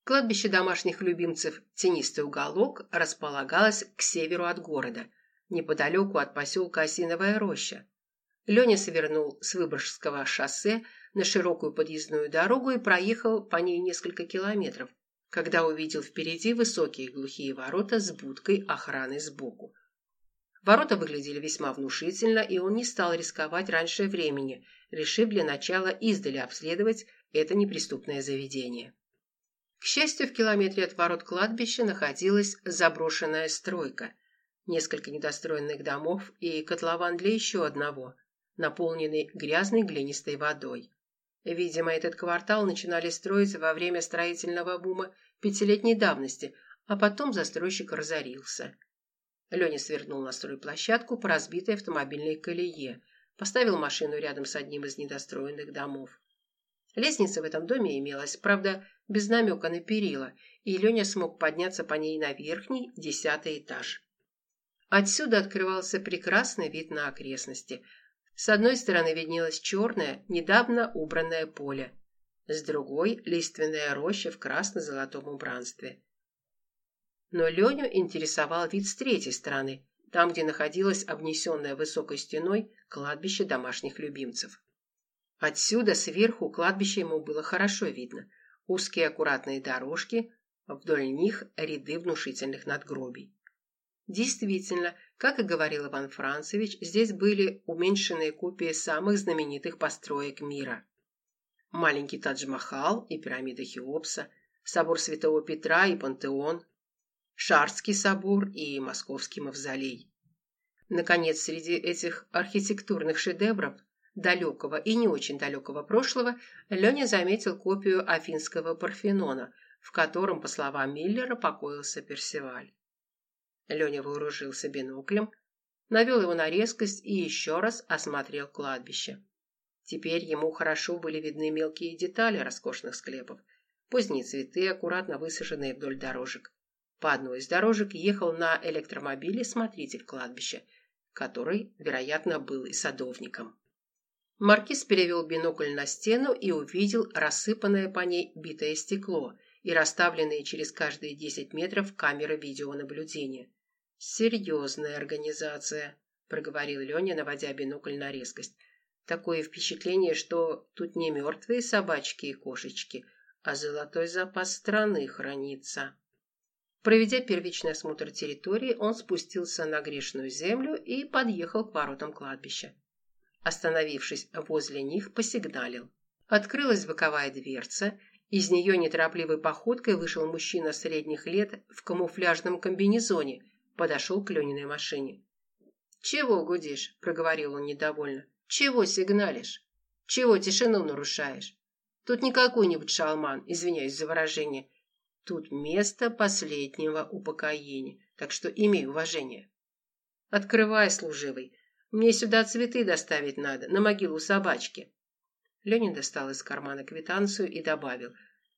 Кладбище домашних любимцев «Тенистый уголок» располагалось к северу от города, неподалеку от поселка Осиновая роща. Леня свернул с Выборгского шоссе на широкую подъездную дорогу и проехал по ней несколько километров, когда увидел впереди высокие глухие ворота с будкой охраны сбоку. Ворота выглядели весьма внушительно, и он не стал рисковать раньше времени, решив для начала издали обследовать это неприступное заведение. К счастью, в километре от ворот кладбища находилась заброшенная стройка, несколько недостроенных домов и котлован для еще одного, наполненный грязной глинистой водой. Видимо, этот квартал начинали строить во время строительного бума 5-летней давности, а потом застройщик разорился. Леня свернул на стройплощадку по разбитой автомобильной колее, поставил машину рядом с одним из недостроенных домов. Лестница в этом доме имелась, правда, без намека на перила, и Леня смог подняться по ней на верхний, 10-й этаж. Отсюда открывался прекрасный вид на окрестности. С одной стороны виднелось черное, недавно убранное поле, с другой – лиственная роща в красно-золотом убранстве. Но Леню интересовал вид с третьей стороны, там, где находилось обнесенное высокой стеной кладбище домашних любимцев. Отсюда, сверху, кладбище ему было хорошо видно. Узкие аккуратные дорожки, вдоль них ряды внушительных надгробий. Действительно, как и говорил Иван Францевич, здесь были уменьшенные копии самых знаменитых построек мира. Маленький Тадж-Махал и пирамида Хеопса, собор Святого Петра и Пантеон, Шарский собор и Московский мавзолей. Наконец, среди этих архитектурных шедевров далекого и не очень далекого прошлого Леня заметил копию Афинского Парфенона, в котором, по словам Миллера, покоился Персиваль. Леня вооружился биноклем, навел его на резкость и еще раз осмотрел кладбище. Теперь ему хорошо были видны мелкие детали роскошных склепов, поздние цветы, аккуратно высаженные вдоль дорожек. По одной из дорожек ехал на электромобиле смотритель кладбища, который, вероятно, был и садовником. Маркиз перевел бинокль на стену и увидел рассыпанное по ней битое стекло и расставленные через каждые 10 метров камеры видеонаблюдения. «Серьезная организация», – проговорил Леня, наводя бинокль на резкость. «Такое впечатление, что тут не мертвые собачки и кошечки, а золотой запас страны хранится». Проведя первичный осмотр территории, он спустился на грешную землю и подъехал к воротам кладбища. Остановившись возле них, посигналил. Открылась боковая дверца, из нее неторопливой походкой вышел мужчина средних лет в камуфляжном комбинезоне, подошел к Лениной машине. «Чего гудишь?» – проговорил он недовольно. «Чего сигналишь? Чего тишину нарушаешь? Тут не какой-нибудь шалман, извиняюсь за выражение. Тут место последнего упокоения, так что имей уважение». «Открывай, служивый. Мне сюда цветы доставить надо, на могилу собачки». Ленин достал из кармана квитанцию и добавил: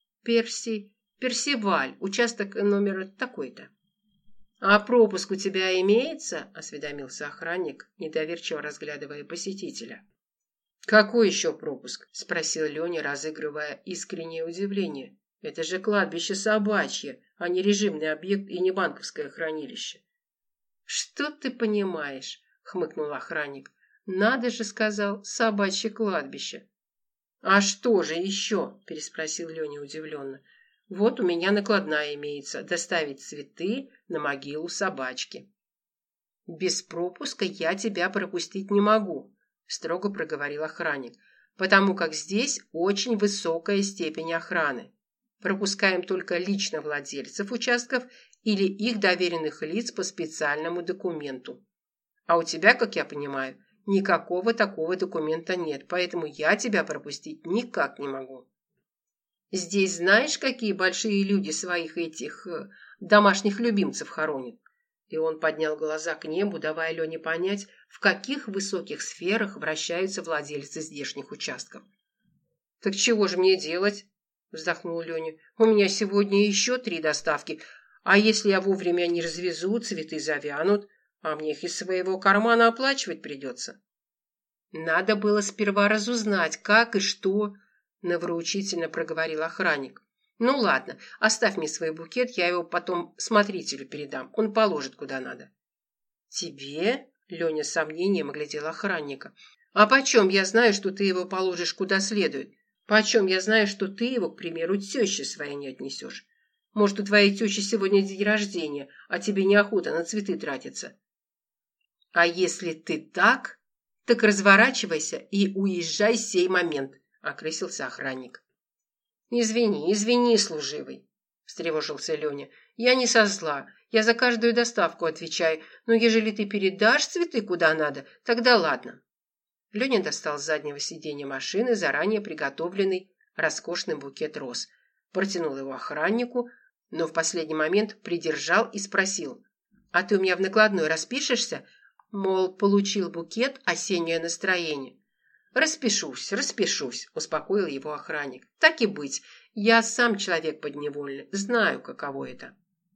Персиваль, участок номер такой-то». «А пропуск у тебя имеется?» – осведомился охранник, недоверчиво разглядывая посетителя. «Какой еще пропуск?» – спросил Леня, разыгрывая искреннее удивление. «Это же кладбище собачье, а не режимный объект и не банковское хранилище». «Что ты понимаешь?» – хмыкнул охранник. «Надо же, сказал, собачье кладбище». «А что же еще?» – переспросил Леня удивленно. «Вот у меня накладная имеется – доставить цветы на могилу собачки». «Без пропуска я тебя пропустить не могу», – строго проговорил охранник, «потому как здесь очень высокая степень охраны. Пропускаем только лично владельцев участков или их доверенных лиц по специальному документу. А у тебя, как я понимаю, никакого такого документа нет, поэтому я тебя пропустить никак не могу. Здесь знаешь, какие большие люди своих этих домашних любимцев хоронят?» И он поднял глаза к небу, давая Лене понять, в каких высоких сферах вращаются владельцы здешних участков. «Так чего же мне делать?» – вздохнул Леня. «У меня сегодня еще 3 доставки, а если я вовремя не развезу, цветы завянут, а мне их из своего кармана оплачивать придется». «Надо было сперва разузнать, как и что», – нравоучительно проговорил охранник. Ну ладно, оставь мне свой букет, я его потом смотрителю передам, он положит куда надо. Тебе? Леня с сомнением оглядел охранника. А почем я знаю, что ты его положишь куда следует? Почем я знаю, что ты его, к примеру, теще своей не отнесешь? Может, у твоей тещи сегодня день рождения, а тебе неохота на цветы тратиться? А если ты так разворачивайся и уезжай сей момент, окрысился охранник. Извини, служивый, встревожился Леня. Я не со зла, я за каждую доставку отвечаю, но ежели ты передашь цветы куда надо, тогда ладно. Леня достал с заднего сиденья машины заранее приготовленный роскошный букет роз, протянул его охраннику, но в последний момент придержал и спросил: «А ты у меня в накладной распишешься? Мол, получил букет, осеннее настроение». Распишусь», – успокоил его охранник. «Так и быть, я сам человек подневольный, знаю, каково это».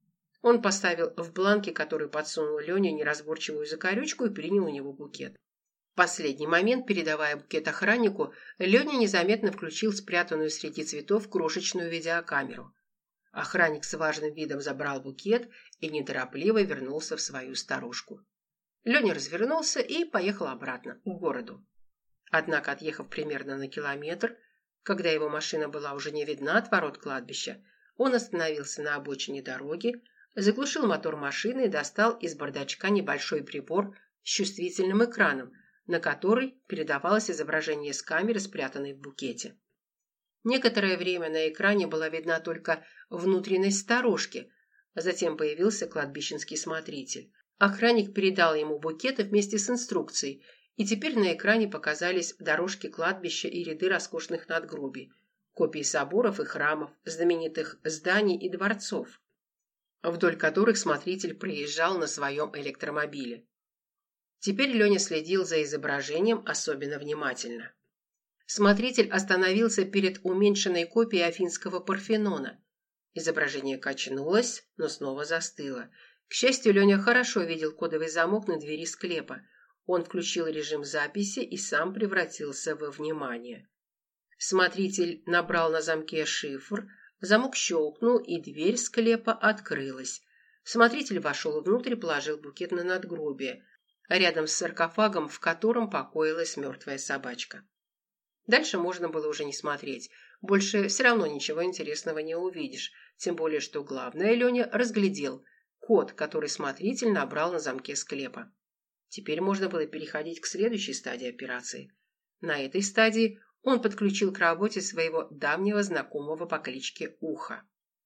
Он поставил в бланке, который подсунул Лене, неразборчивую закорючку и принял у него букет. В последний момент, передавая букет охраннику, Леня незаметно включил спрятанную среди цветов крошечную видеокамеру. Охранник с важным видом забрал букет и неторопливо вернулся в свою сторожку. Леня развернулся и поехал обратно, к городу. Однако, отъехав примерно на километр, когда его машина была уже не видна от ворот кладбища, он остановился на обочине дороги, заглушил мотор машины и достал из бардачка небольшой прибор с чувствительным экраном, на который передавалось изображение с камеры, спрятанной в букете. Некоторое время на экране была видна только внутренность сторожки, а затем появился кладбищенский смотритель. Охранник передал ему букеты вместе с инструкцией, и теперь на экране показались дорожки кладбища и ряды роскошных надгробий, копии соборов и храмов, знаменитых зданий и дворцов, вдоль которых смотритель проезжал на своем электромобиле. Теперь Леня следил за изображением особенно внимательно. Смотритель остановился перед уменьшенной копией Афинского Парфенона. Изображение качнулось, но снова застыло. К счастью, Леня хорошо видел кодовый замок на двери склепа. Он включил режим записи и сам превратился во внимание. Смотритель набрал на замке шифр, замок щелкнул, и дверь склепа открылась. Смотритель вошел внутрь и положил букет на надгробие, рядом с саркофагом, в котором покоилась мертвая собачка. Дальше можно было уже не смотреть. Больше все равно ничего интересного не увидишь. Тем более, что главное Леня разглядел – код, который смотритель набрал на замке склепа. Теперь можно было переходить к следующей стадии операции. На этой стадии он подключил к работе своего давнего знакомого по кличке Ухо.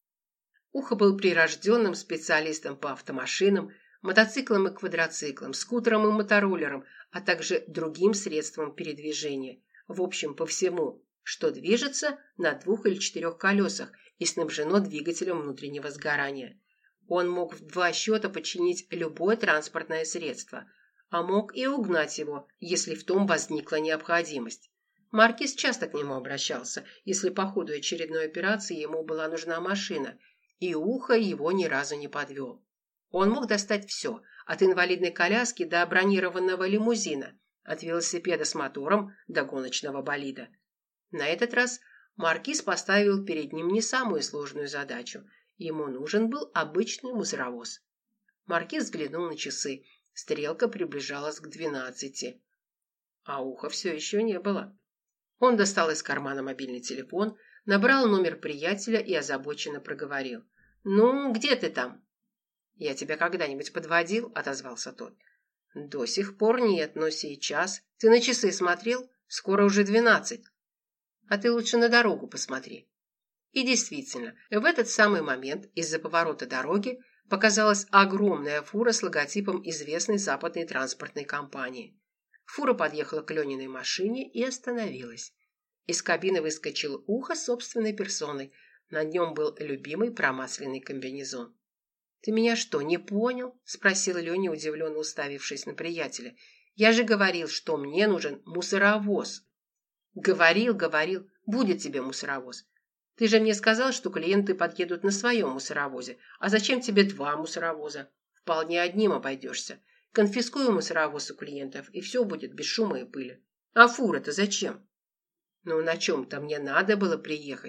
Ухо был прирожденным специалистом по автомашинам, мотоциклам и квадроциклам, скутерам и мотороллерам, а также другим средствам передвижения. В общем, по всему, что движется на 2 или 4 колесах и снабжено двигателем внутреннего сгорания. Он мог в 2 счета починить любое транспортное средство, а мог и угнать его, если в том возникла необходимость. Маркиз часто к нему обращался, если по ходу очередной операции ему была нужна машина, и Ухо его ни разу не подвел. Он мог достать все, от инвалидной коляски до бронированного лимузина, от велосипеда с мотором до гоночного болида. На этот раз маркиз поставил перед ним не самую сложную задачу. Ему нужен был обычный мусоровоз. Маркиз взглянул на часы. Стрелка приближалась к 12. А Уха все еще не было. Он достал из кармана мобильный телефон, набрал номер приятеля и озабоченно проговорил. «Ну, где ты там?» «Я тебя когда-нибудь подводил?» – отозвался тот. «До сих пор нет, но сейчас. Ты на часы смотрел? Скоро уже 12. А ты лучше на дорогу посмотри». И действительно, в этот самый момент из-за поворота дороги показалась огромная фура с логотипом известной западной транспортной компании. Фура подъехала к Лениной машине и остановилась. Из кабины выскочил Ухо собственной персоной. На нем был любимый промасленный комбинезон. «Ты меня что, не понял?» – спросил Леня, удивленно уставившись на приятеля. «Я же говорил, что мне нужен мусоровоз». «Говорил, будет тебе мусоровоз. Ты же мне сказал, что клиенты подъедут на своем мусоровозе. А зачем тебе 2 мусоровоза? Вполне одним обойдешься. Конфискую мусоровоз у клиентов, и все будет без шума и пыли. А фура-то зачем?» «Ну, на чем-то мне надо было приехать.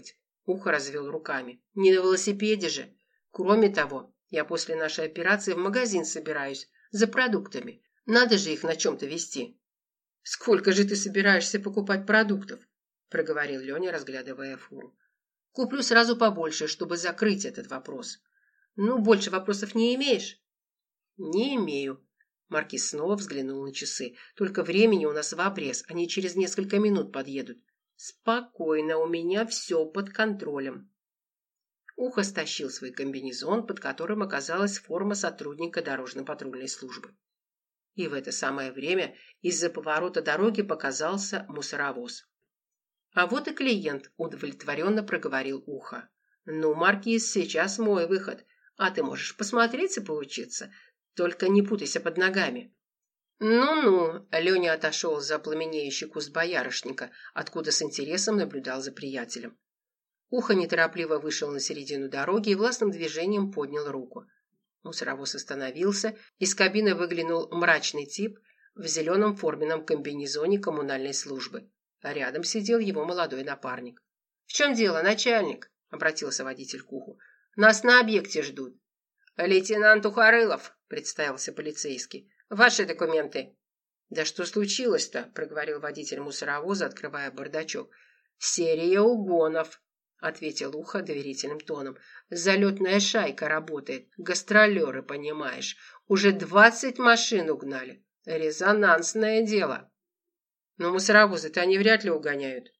Ухо развел руками. Не на велосипеде же. Кроме того, я после нашей операции в магазин собираюсь за продуктами. Надо же их на чем-то везти. Сколько же ты собираешься покупать продуктов? Проговорил Леня, разглядывая фуру. Куплю сразу побольше, чтобы закрыть этот вопрос. Ну, больше вопросов не имеешь? Не имею. Маркиз снова взглянул на часы. Только времени у нас в обрез, они через несколько минут подъедут. Спокойно, у меня все под контролем. Ухо стащил свой комбинезон, под которым оказалась форма сотрудника дорожно-патрульной службы. И в это самое время из-за поворота дороги показался мусоровоз. А вот и клиент, удовлетворенно проговорил Ухо. Ну, Маркиз, сейчас мой выход, а ты можешь посмотреть и поучиться. Только не путайся под ногами. Ну-ну, Леня отошел за пламенеющий куст боярышника, откуда с интересом наблюдал за приятелем. Ухо неторопливо вышел на середину дороги и властным движением поднял руку. Мусоровоз остановился, из кабины выглянул мрачный тип в зеленом форменном комбинезоне коммунальной службы. А рядом сидел его молодой напарник. «В чем дело, начальник?» – обратился водитель к Уху. «Нас на объекте ждут». «Лейтенант Ухарылов», – представился полицейский. «Ваши документы». «Да что случилось-то?» – проговорил водитель мусоровоза, открывая бардачок. «Серия угонов», – ответил Ухо доверительным тоном. «Залетная шайка работает. Гастролеры, понимаешь. Уже 20 машин угнали. Резонансное дело». «Но мусоровозы-то они вряд ли угоняют».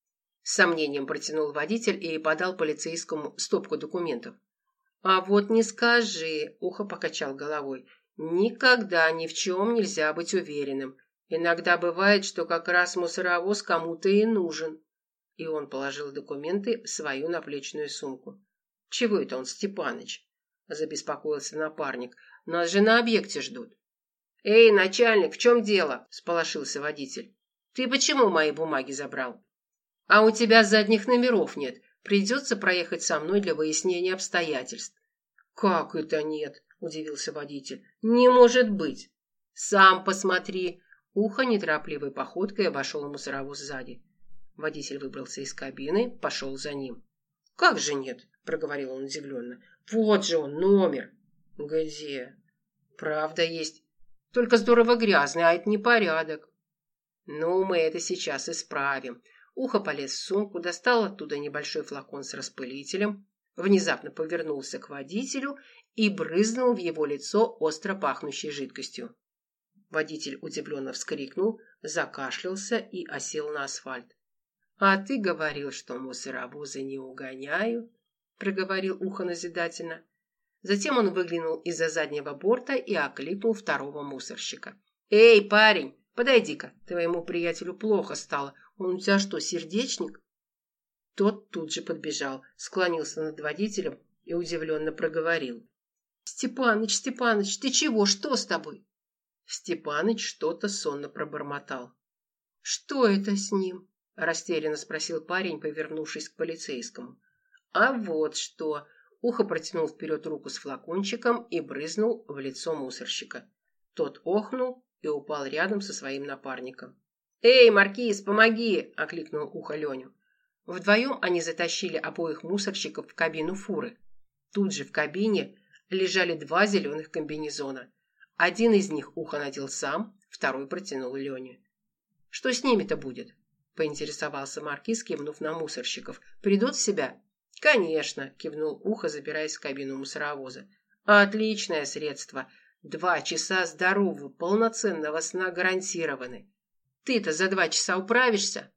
С сомнением протянул водитель и подал полицейскому стопку документов. «А вот не скажи», – Ухо покачал головой. «Никогда ни в чем нельзя быть уверенным. Иногда бывает, что как раз мусоровоз кому-то и нужен». И он положил документы в свою наплечную сумку. «Чего это он, Степаныч?» – забеспокоился напарник. «Нас же на объекте ждут». «Эй, начальник, в чем дело?» – сполошился водитель. «Ты почему мои бумаги забрал?» «А у тебя задних номеров нет. Придется проехать со мной для выяснения обстоятельств». «Как это нет?» – удивился водитель. «Не может быть!» «Сам посмотри!» Ухо неторопливой походкой обошел мусоровоз сзади. Водитель выбрался из кабины, пошел за ним. «Как же нет?» – проговорил он удивленно. «Вот же он, номер!» «Где?» «Правда есть. Только здорово грязный, а это непорядок». «Ну, мы это сейчас исправим». Ухо полез в сумку, достал оттуда небольшой флакон с распылителем, внезапно повернулся к водителю и брызнул в его лицо остро пахнущей жидкостью. Водитель удивленно вскрикнул, закашлялся и осел на асфальт. «А ты говорил, что мусоровозы не угоняют», – проговорил Ухо назидательно. Затем он выглянул из-за заднего борта и окликнул второго мусорщика. «Эй, парень, подойди-ка, твоему приятелю плохо стало. Он у тебя что, сердечник?» Тот тут же подбежал, склонился над водителем и удивленно проговорил. «Степаныч, Степаныч, ты чего? Что с тобой?» Степаныч что-то сонно пробормотал. «Что это с ним?» – растерянно спросил парень, повернувшись к полицейскому. «А вот что!» – Ухо протянул вперед руку с флакончиком и брызнул в лицо мусорщика. Тот охнул и упал рядом со своим напарником. «Эй, Маркиз, помоги!» – окликнул Ухо Леню. Вдвоем они затащили обоих мусорщиков в кабину фуры. Тут же в кабине лежали два зеленых комбинезона. Один из них Ухо надел сам, второй протянул Лене. «Что с ними-то будет?» – поинтересовался Маркиз, кивнув на мусорщиков. «Придут в себя?» «Конечно», – кивнул Ухо, забираясь в кабину мусоровоза. «Отличное средство. 2 часа здорового, полноценного сна гарантированы. Ты-то за 2 часа управишься?»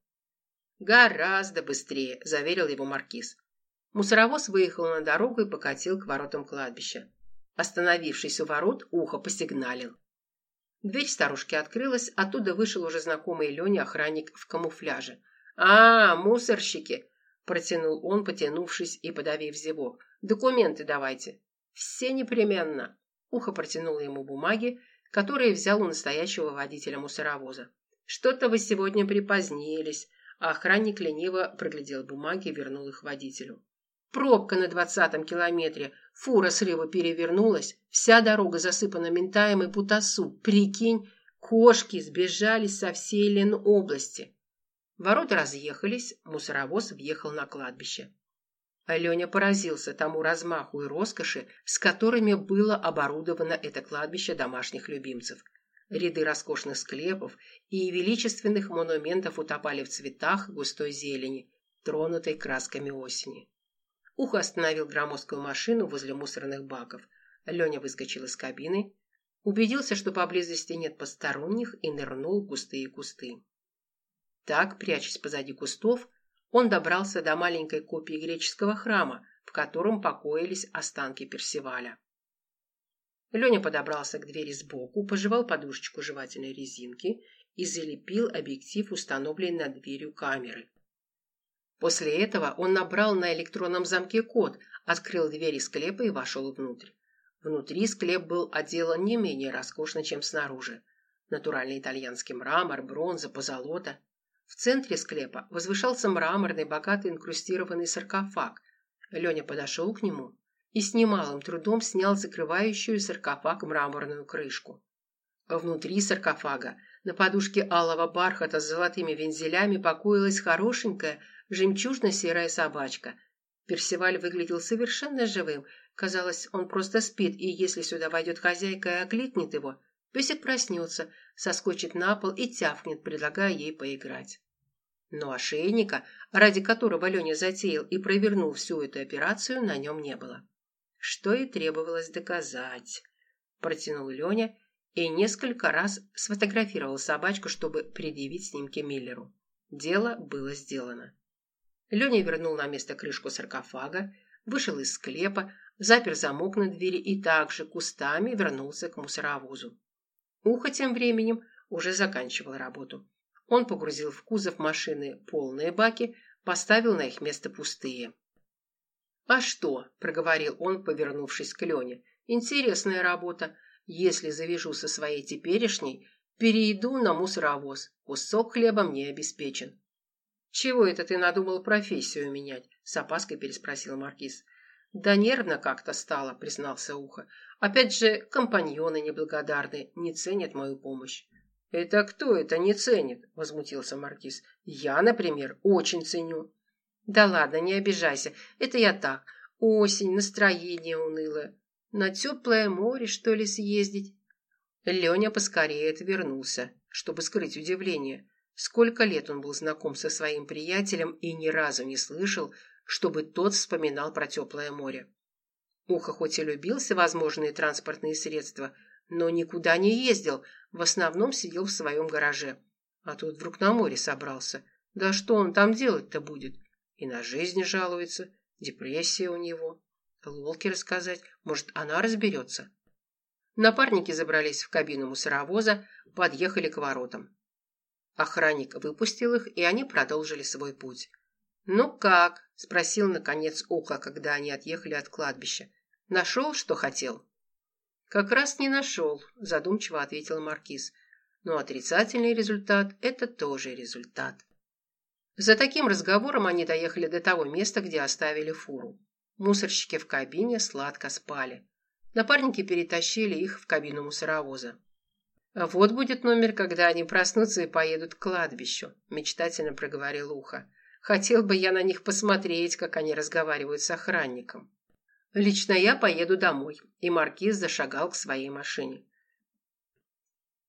«Гораздо быстрее», – заверил его Маркиз. Мусоровоз выехал на дорогу и покатил к воротам кладбища. Остановившись у ворот, Ухо посигналил. Дверь старушки открылась, оттуда вышел уже знакомый Лене охранник в камуфляже. «А, мусорщики!» – протянул он, потянувшись и подавив зевок. «Документы давайте». «Все непременно». Ухо протянул ему бумаги, которые взял у настоящего водителя мусоровоза. «Что-то вы сегодня припозднились». А охранник лениво проглядел бумаги и вернул их водителю. «Пробка на 20-м километре. Фура с рыба перевернулась. Вся дорога засыпана ментаем и путасу. Прикинь, кошки сбежали со всей Ленобласти». Ворота разъехались, мусоровоз въехал на кладбище. Леня поразился тому размаху и роскоши, с которыми было оборудовано это кладбище домашних любимцев. Ряды роскошных склепов и величественных монументов утопали в цветах густой зелени, тронутой красками осени. Ухо остановил громоздкую машину возле мусорных баков. Леня выскочил из кабины, убедился, что поблизости нет посторонних, и нырнул в густые кусты. Так, прячась позади кустов, он добрался до маленькой копии греческого храма, в котором покоились останки Персиваля. Леня подобрался к двери сбоку, пожевал подушечку жевательной резинки и залепил объектив, установленный над дверью камеры. После этого он набрал на электронном замке код, открыл двери склепа и вошел внутрь. Внутри склеп был отделан не менее роскошно, чем снаружи. Натуральный итальянский мрамор, бронза, позолота. В центре склепа возвышался мраморный, богато инкрустированный саркофаг. Леня подошел к нему и с немалым трудом снял закрывающую саркофаг мраморную крышку. Внутри саркофага на подушке алого бархата с золотыми вензелями покоилась хорошенькая жемчужно-серая собачка. Персиваль выглядел совершенно живым. Казалось, он просто спит, и если сюда войдет хозяйка и окликнет его, песик проснется, соскочит на пол и тявкнет, предлагая ей поиграть. Но ошейника, ради которого Леня затеял и провернул всю эту операцию, на нем не было. Что и требовалось доказать. Протянул Леня и несколько раз сфотографировал собачку, чтобы предъявить снимки Миллеру. Дело было сделано. Леня вернул на место крышку саркофага, вышел из склепа, запер замок на двери и также кустами вернулся к мусоровозу. Ухо тем временем уже заканчивал работу. Он погрузил в кузов машины полные баки, поставил на их место пустые. «А что?» – проговорил он, повернувшись к Лене. «Интересная работа. Если завяжу со своей теперешней, перейду на мусоровоз. Кусок хлеба мне обеспечен». «Чего это ты надумал профессию менять?» – с опаской переспросил Маркиз. «Да нервно как-то стало», – признался Ухо. «Опять же, компаньоны неблагодарные, не ценят мою помощь». «Это кто это не ценит?» – возмутился Маркиз. «Я, например, очень ценю». «Да ладно, не обижайся, это я так. Осень, настроение унылое. На теплое море, что ли, съездить?» Леня поскорее отвернулся, чтобы скрыть удивление. Сколько лет он был знаком со своим приятелем и ни разу не слышал, чтобы тот вспоминал про теплое море. Ухо хоть и любил всевозможные транспортные средства, но никуда не ездил, в основном сидел в своем гараже. А тут вдруг на море собрался. Да что он там делать-то будет? И на жизнь жалуется, депрессия у него. Лолке рассказать, может, она разберется. Напарники забрались в кабину мусоровоза, подъехали к воротам. Охранник выпустил их, и они продолжили свой путь. «Ну как?» – спросил, наконец, Ухо, когда они отъехали от кладбища. «Нашел, что хотел?» «Как раз не нашел», – задумчиво ответил Маркиз. «Но отрицательный результат – это тоже результат». За таким разговором они доехали до того места, где оставили фуру. Мусорщики в кабине сладко спали. Напарники перетащили их в кабину мусоровоза. «Вот будет номер, когда они проснутся и поедут к кладбищу», – мечтательно проговорил Ухо. «Хотел бы я на них посмотреть, как они разговаривают с охранником». «Лично я поеду домой», – и Маркиз зашагал к своей машине.